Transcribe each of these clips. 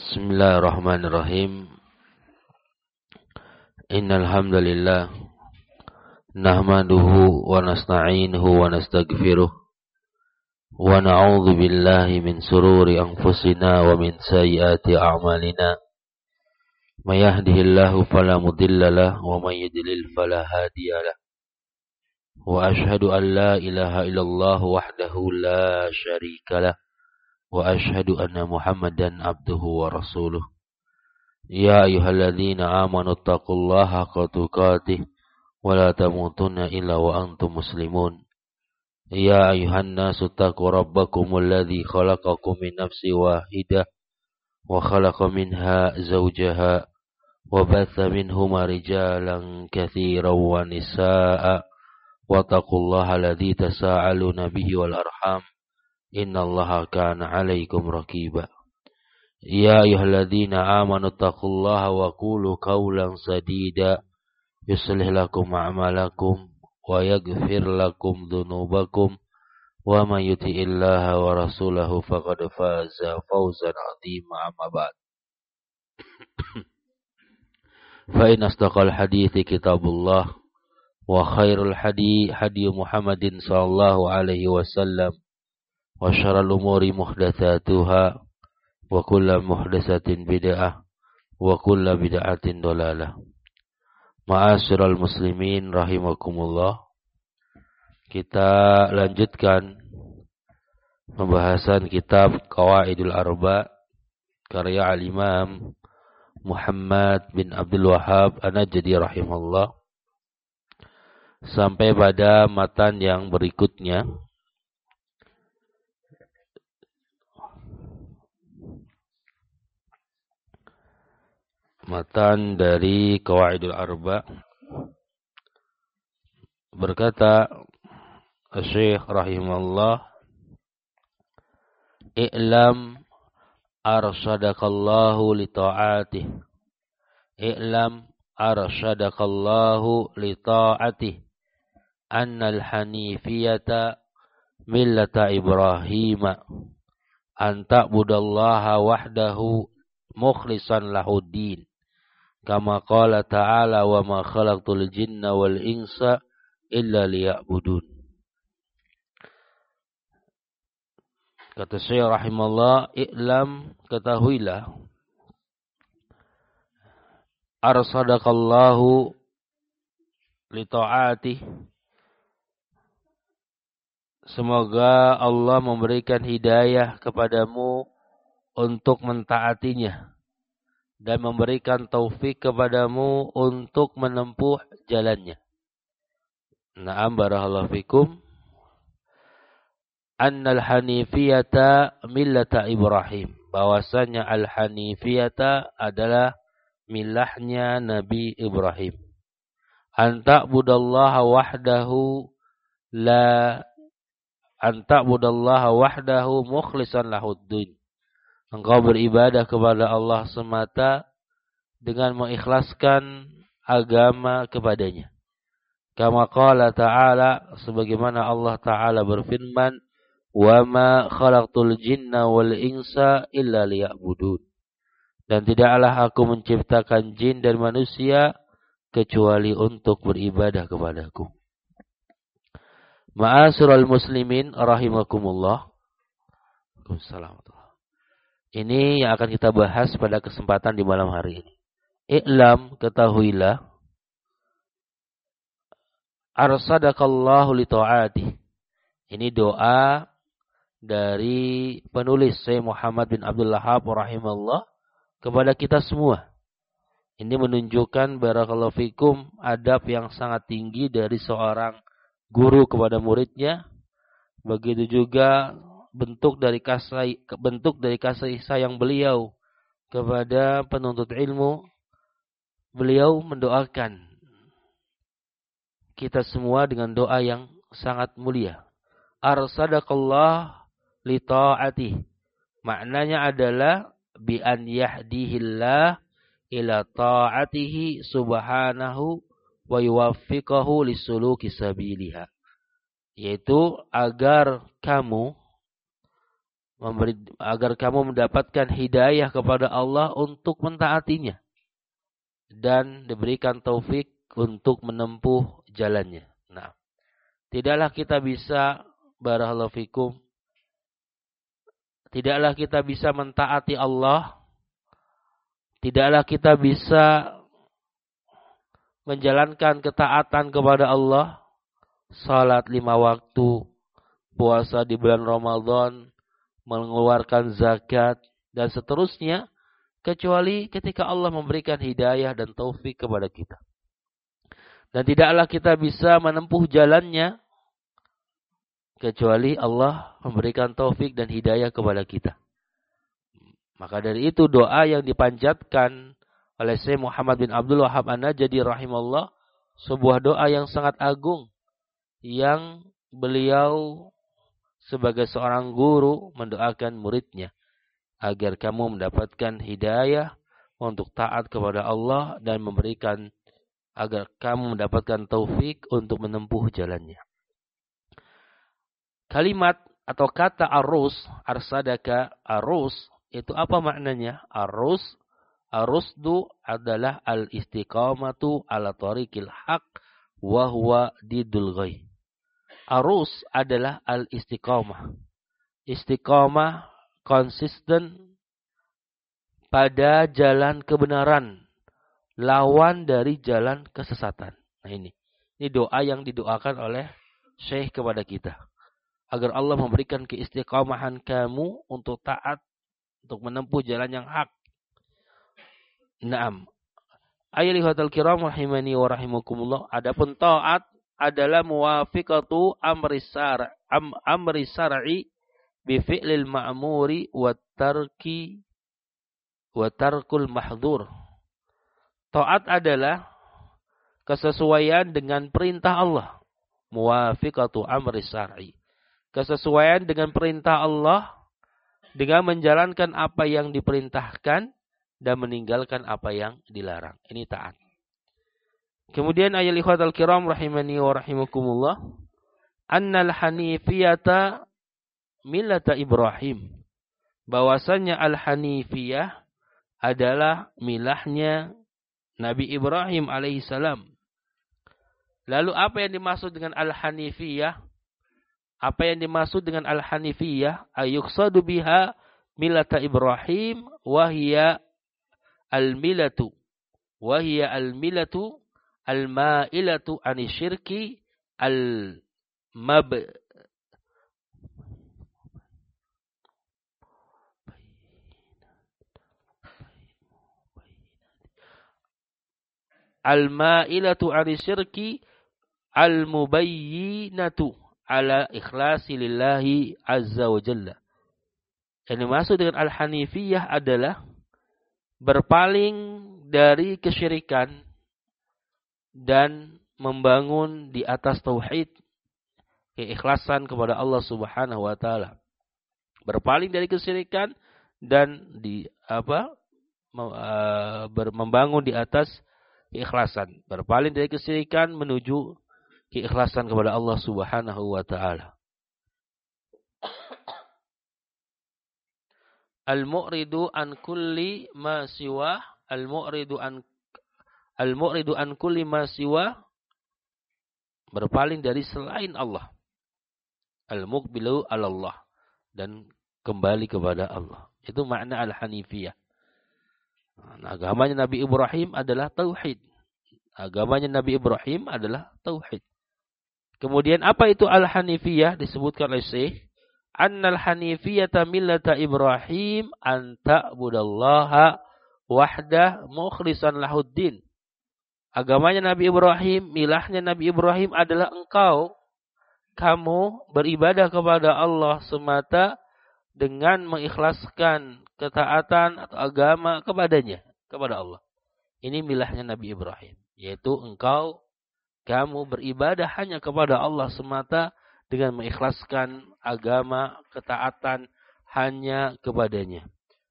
Bismillahirrahmanirrahim. Innal hamdalillah nahmaduhu wa nasta'inuhu wa nastaghfiruh wa na'udzu billahi min sururi anfusina wa min sayyiati a'malina. May yahdihillahu fala mudilla lahu wa may yudlil fala hadiyalah. Wa asyhadu an la ilaha illallah wahdahu la syarikalah wa asyhadu anna Muhammadan abduhu wa rasuluh. Ya ayyuhalladzina amanu taqullaha haqqa tuqatih wa la tamutunna illa wa antum muslimun. Ya ayyuhan nasu taqu rabbakumul ladzi khalaqakum min nafsin wahidah wa khalaqa minha zawjaha wa batha minhuma rijalan katsiran wa nisaa'a wa taqullaha alladzi tasaaluna bihi wal arham. Innallaha kana 'alaikum raqiba. Ya ayyuhalladzina amanu taqullaha wa qulu qawlan sadida yuslih lakum a'malakum wa yaghfir lakum dhunubakum wa may yuti'illaha wa rasulahu faqad faza fawzan 'azima. Amma ba'd. Fa in asdaqal hadithi kitabullah wa khairul hadi Muhammadin sallallahu alaihi wasallam wa syarrul umuri muhdatsatuha wa kullu muhdatsatin bid'ah wa kullu bid'atin dhalalah. Ma'asyiral muslimin rahimakumullah. Kita lanjutkan pembahasan kitab Qawaidul Arba karya al-Imam Muhammad bin Abdul Wahhab An-Najdi rahimahullah sampai pada matan yang berikutnya. Matan dari Qawaidul Arba berkata Syekh rahimahullah, i'lam arsyadakallahu li ta'atih, i'lam arsyadakallahu li ta'atih annal hanifiyata millata Ibrahim an ta'budallaha wahdahu mukhlishan lahuddin. Kama qala ta'ala wa ma khalaqtul jinna wal insa illa liya'budun. Kata Syekh rahimahullah, i'lam, ketahuilah, arsadaqallahu li ta'atih, semoga Allah memberikan hidayah kepadamu untuk mentaatinya dan memberikan taufik kepadamu untuk menempuh jalannya. Na'am barakallahu fikum. Annal hanifiyata millata Ibrahim. Bahwasanya al-hanifiyata adalah milahnya Nabi Ibrahim. Anta budallaha wahdahu mukhlishan lahuddin. Engkau beribadah kepada Allah semata dengan mengikhlaskan agama kepadanya. Kama qala ta'ala, sebagaimana Allah Ta'ala berfirman, wa ma khalaqtul jinna wal insa illa liya'budun. Dan tidaklah aku menciptakan jin dan manusia kecuali untuk beribadah kepadaku. Ma'asyiral muslimin rahimakumullah. Waalaikumsalam. Ini yang akan kita bahas pada kesempatan di malam hari ini. I'lam, ketahuilah, arsadaqallahu li ta'atih. Ini doa dari penulis Syekh Muhammad bin Abdul Wahhab rahimahullah kepada kita semua. Ini menunjukkan barakallahu fikum adab yang sangat tinggi dari seorang guru kepada muridnya. Begitu juga bentuk dari kasih sayang beliau kepada penuntut ilmu. Beliau mendoakan kita semua dengan doa yang sangat mulia. Arsadaqallah li ta'atih. Maknanya adalah bi an yahdihillah ila ta'atihi subhanahu wa yuwaffiqahu lisuluki sabiliha. Yaitu agar kamu agar kamu mendapatkan hidayah kepada Allah untuk mentaatinya dan diberikan taufik untuk menempuh jalannya. Nah, tidaklah kita bisa, barakallahu fikum, tidaklah kita bisa mentaati Allah, tidaklah kita bisa menjalankan ketaatan kepada Allah, salat 5 waktu, puasa di bulan Ramadan, mengeluarkan zakat, dan seterusnya, kecuali ketika Allah memberikan hidayah dan taufik kepada kita. Dan tidaklah kita bisa menempuh jalannya, kecuali Allah memberikan taufik dan hidayah kepada kita. Maka dari itu doa yang dipanjatkan oleh Syekh Muhammad bin Abdul Wahhab An-Najdi rahimahullah, sebuah doa yang sangat agung, yang beliau sebagai seorang guru mendoakan muridnya agar kamu mendapatkan hidayah untuk taat kepada Allah dan memberikan agar kamu mendapatkan taufik untuk menempuh jalannya. Kalimat atau kata arus, arsadaka, arus, itu apa maknanya? Arusdu adalah al-istiqamatu ala tariqil haq wa huwa didul ghai. Arus adalah al-istiqamah. Istiqamah konsisten pada jalan kebenaran, lawan dari jalan kesesatan. Nah ini doa yang didoakan oleh Syekh kepada kita, agar Allah memberikan keistiqamahan kamu untuk taat, untuk menempuh jalan yang hak. Naam. Ayyuhal kiram rahimani wa rahimakumullah. Adapun taat adalah muwafiqatu amri syar'i bi fi'lil ma'muri wa tarkul mahdhur. Taat adalah kesesuaian dengan perintah Allah. Muwafiqatu amri syar'i. Kesesuaian dengan perintah Allah dengan menjalankan apa yang diperintahkan dan meninggalkan apa yang dilarang. Ini taat. Kemudian ayat ikhwatal kiram rahimani wa rahimakumullah. Annal hanifiyata millata Ibrahim. Bahwasanya al-hanifiyah adalah milahnya Nabi Ibrahim alaihissalam. Lalu apa yang dimaksud dengan al-hanifiyah? Apa yang dimaksud dengan al-hanifiyah? Ayuqsadu biha millata Ibrahim wahiyya al-milatu. Wahiyya al-milatu al-ma'ilatu anisyirki al-ma'ilatu anisyirki al-mubayyinatu ala ikhlasi lillahi azza wa jalla. Yang dimaksud dengan al-hanifiyah adalah berpaling dari kesyirikan dan membangun di atas tauhid, keikhlasan kepada Allah Subhanahu wa taala. Berpaling dari kesyirikan dan membangun di atas keikhlasan. Berpaling dari kesyirikan menuju keikhlasan kepada Allah Subhanahu wa taala. Al-mu'ridu an kulli ma siwa, al-mu'ridu an kulli ma siwa, berpaling dari selain Allah. Al-muqbilu 'ala Allah, dan kembali kepada Allah. Itu makna al-hanifiyah. Agamanya Nabi Ibrahim adalah tauhid. Agamanya Nabi Ibrahim adalah tauhid. Kemudian apa itu al-hanifiyah? Disebutkan oleh Syekh, annal hanifiyata millata Ibrahim an ta'budallaha wahdah mukhlishan lahuddin. Agamanya Nabi Ibrahim, milahnya Nabi Ibrahim adalah kamu beribadah kepada Allah semata dengan mengikhlaskan ketaatan atau agama kepadanya, kepada Allah. Ini milahnya Nabi Ibrahim, yaitu kamu beribadah hanya kepada Allah semata dengan mengikhlaskan agama, ketaatan hanya kepadanya.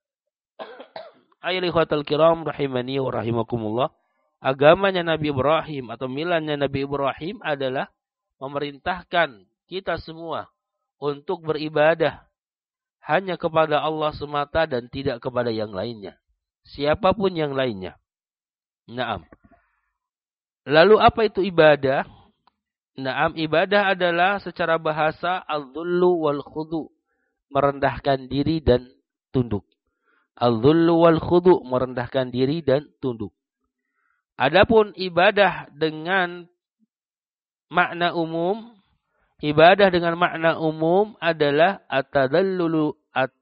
Ayyuhal kiram rahimani wa rahimakumullah. Agamanya Nabi Ibrahim atau milahnya Nabi Ibrahim adalah memerintahkan kita semua untuk beribadah hanya kepada Allah semata dan tidak kepada yang lainnya. Siapapun yang lainnya. Naam. Lalu apa itu ibadah? Naam, ibadah adalah secara bahasa al-dhullu wal khudu, merendahkan diri dan tunduk. Al-dhullu wal khudu, merendahkan diri dan tunduk. Adapun ibadah dengan makna umum, ibadah dengan makna umum adalah at-tadallulu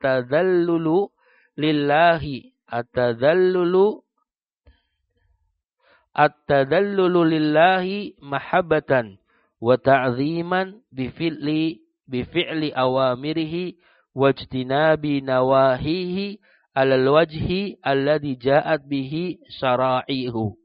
lillahi, at-tadallulu lillahi mahabbatan wa ta'ziman bifi'li awamirihi wajtinabi nawahihi alal wajhi alladhi ja'at bihi syara'i'uhu.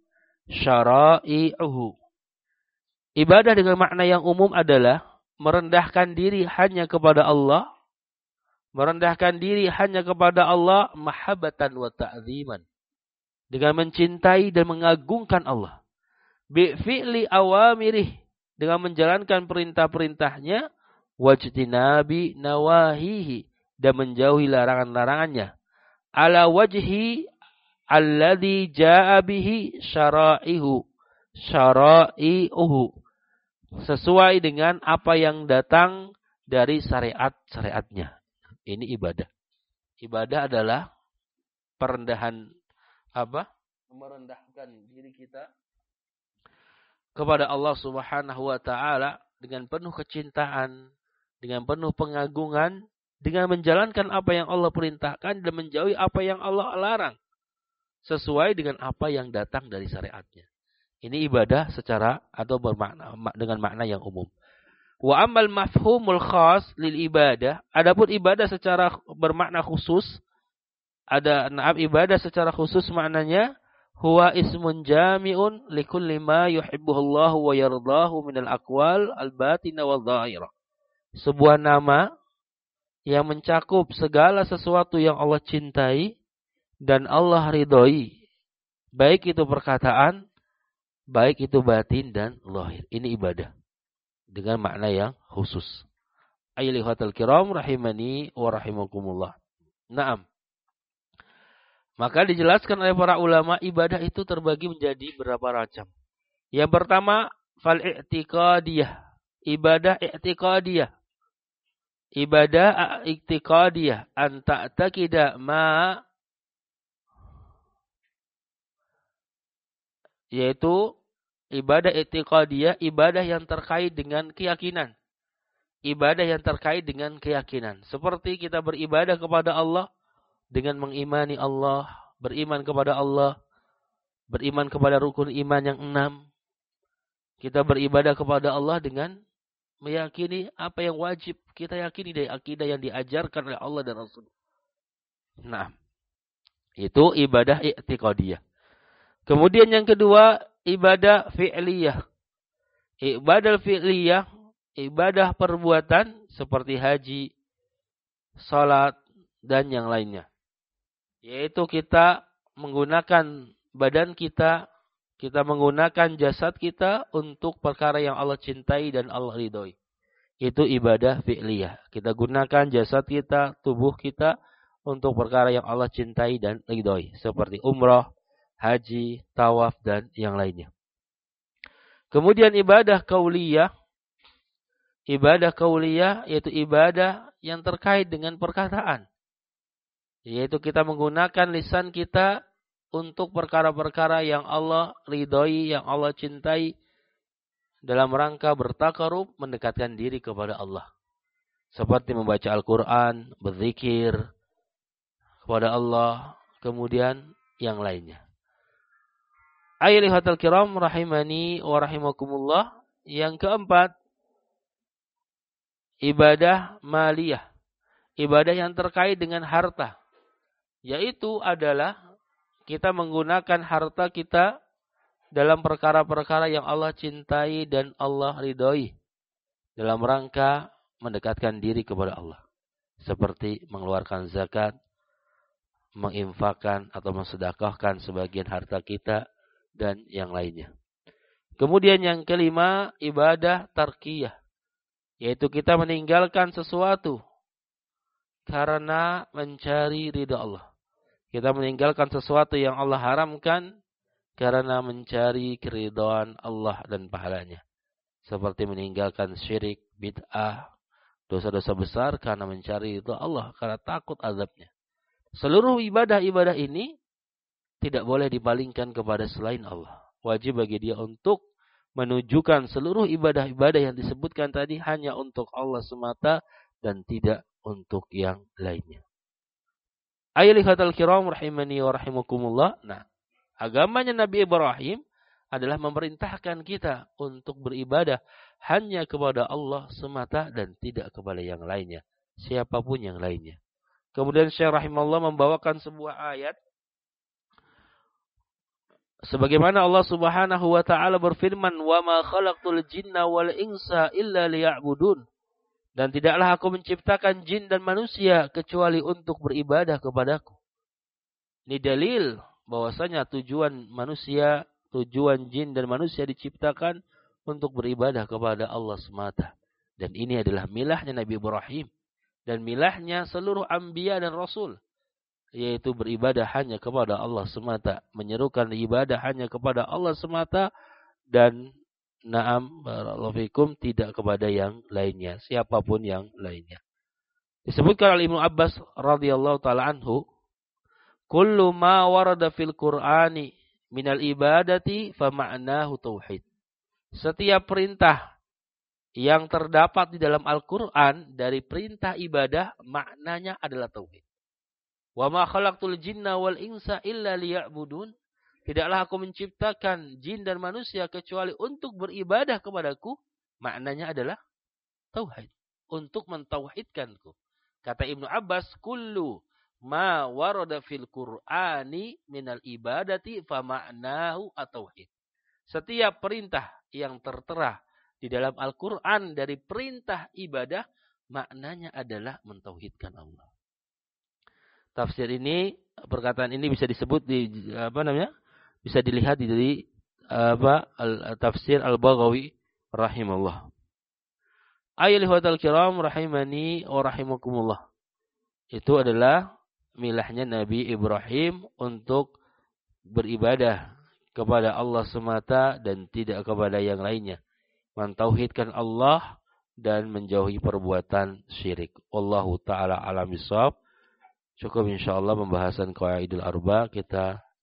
Ibadah dengan makna yang umum adalah merendahkan diri hanya kepada Allah. Merendahkan diri hanya kepada Allah mahabbatan wa ta'ziman. Dengan mencintai dan mengagungkan Allah. Bi'fi'li awamirih. Dengan menjalankan perintah-perintahnya. Wajtinabi nawahihi. Dan menjauhi larangan-larangannya. Ala wajhi alladhi ja'a bihi syara'i'uhu. Sesuai dengan apa yang datang dari syariat-syariatnya. Ini ibadah. Ibadah adalah perendahan apa? Merendahkan diri kita kepada Allah Subhanahu wa taala dengan penuh kecintaan, dengan penuh pengagungan, dengan menjalankan apa yang Allah perintahkan dan menjauhi apa yang Allah larang sesuai dengan apa yang datang dari syariatnya. Ini ibadah secara atau bermakna dengan makna yang umum. Wa ammal mafhumul khas lil ibadah, adapun ibadah secara bermakna khusus, ibadah secara khusus maknanya huwa ismun jami'un likulli ma yuhibbuhullahu wa yardahu minal aqwal al-batinah wal dhahirah. Sebuah nama yang mencakup segala sesuatu yang Allah cintai dan Allah ridhoi, baik itu perkataan, baik itu batin dan zahir. Ini ibadah dengan makna yang khusus. Ayyuhatal kiram rahimani wa rahimakumullah. Naam. Maka dijelaskan oleh para ulama ibadah itu terbagi menjadi beberapa macam. Yang pertama fal i'tiqadiyah. Ibadah i'tiqadiyah. Ibadah i'tiqadiyah an ta'taqida ma, yaitu ibadah i'tiqadiyah, ibadah yang terkait dengan keyakinan. Ibadah yang terkait dengan keyakinan. Seperti kita beribadah kepada Allah dengan mengimani Allah, beriman kepada Allah, beriman kepada rukun iman yang 6. Kita beribadah kepada Allah dengan meyakini apa yang wajib kita yakini dari akidah yang diajarkan oleh Allah dan Rasul. Nah, itu ibadah i'tiqadiyah. Kemudian yang kedua, ibadah fi'liyah. Ibadah fi'liyah, ibadah perbuatan seperti haji, salat, dan yang lainnya. Yaitu kita menggunakan badan kita menggunakan jasad kita untuk perkara yang Allah cintai dan Allah ridhoi. Itu ibadah fi'liyah. Kita gunakan jasad kita, tubuh kita untuk perkara yang Allah cintai dan ridhoi. Seperti umrah, haji, tawaf, dan yang lainnya. Kemudian ibadah qauliyah. Ibadah qauliyah yaitu ibadah yang terkait dengan perkataan. Yaitu kita menggunakan lisan kita untuk perkara-perkara yang Allah ridhoi, yang Allah cintai. Dalam rangka bertakarub, mendekatkan diri kepada Allah. Seperti membaca Al-Quran, berzikir kepada Allah, kemudian yang lainnya. Ayyuhatal kiram rahimani wa rahimakumullah. Yang keempat, ibadah maliyah. Ibadah yang terkait dengan harta. Yaitu adalah kita menggunakan harta kita dalam perkara-perkara yang Allah cintai dan Allah ridhoi. Dalam rangka mendekatkan diri kepada Allah. Seperti mengeluarkan zakat, menginfakkan atau mensedekahkan sebagian harta kita, dan yang lainnya. Kemudian yang kelima, ibadah tarkiyah. Yaitu kita meninggalkan sesuatu karena mencari ridha Allah. Kita meninggalkan sesuatu yang Allah haramkan karena mencari keridhaan Allah dan pahalanya. Seperti meninggalkan syirik, bid'ah, dosa-dosa besar karena mencari ridha Allah, karena takut azabnya. Seluruh ibadah-ibadah ini tidak boleh dipalingkan kepada selain Allah. Wajib bagi dia untuk menunjukkan seluruh ibadah-ibadah yang disebutkan tadi hanya untuk Allah semata dan tidak untuk yang lainnya. Ayyuhal kiram rahimani wa rahimakumullah. Nah, agamanya Nabi Ibrahim adalah memerintahkan kita untuk beribadah hanya kepada Allah semata dan tidak kepada yang lainnya, siapapun yang lainnya. Kemudian Syekh rahimahullah membawakan sebuah ayat sebagaimana Allah Subhanahu wa taala berfirman, "Wa ma khalaqtul jinna wal insa illa liya'budun." Dan tidaklah aku menciptakan jin dan manusia kecuali untuk beribadah kepadaku. Ini dalil bahwasanya tujuan jin dan manusia diciptakan untuk beribadah kepada Allah semata. Dan ini adalah milahnya Nabi Ibrahim dan milahnya seluruh anbiya dan rasul, yaitu beribadah hanya kepada Allah semata, menyerukan ibadah hanya kepada Allah semata dan na'am barakallahu fikum tidak kepada yang lainnya, siapapun yang lainnya. Disebutkan oleh Ibnu Abbas radhiyallahu taala anhu, kullu ma warada fil Qur'ani minal ibadati fa ma'nahu tauhid. Setiap perintah yang terdapat di dalam Al-Qur'an dari perintah ibadah maknanya adalah tauhid. Wa ma khalaqtul jinna wal insa illa liya'budun. Tidaklah aku menciptakan jin dan manusia kecuali untuk beribadah kepadaku. Maknanya adalah tauhid. Untuk mentauhidkanku. Kata Ibnu Abbas, kullu ma warada fil Qur'ani minal ibadati fa ma'nahu at-tauhid. Setiap perintah yang tertera di dalam Al-Qur'an dari perintah ibadah, maknanya adalah mentauhidkan Allah. Tafsir ini, perkataan ini bisa disebut di bisa dilihat di tafsir Al-Baghawi rahimahullah. Ayyuhal kiram rahimani wa rahimakumullah. Itu adalah milahnya Nabi Ibrahim untuk beribadah kepada Allah semata dan tidak kepada yang lainnya. Mentauhidkan Allah dan menjauhi perbuatan syirik. Wallahu ta'ala alam bisawab. Cukup insyaallah pembahasan qawaidul arba kita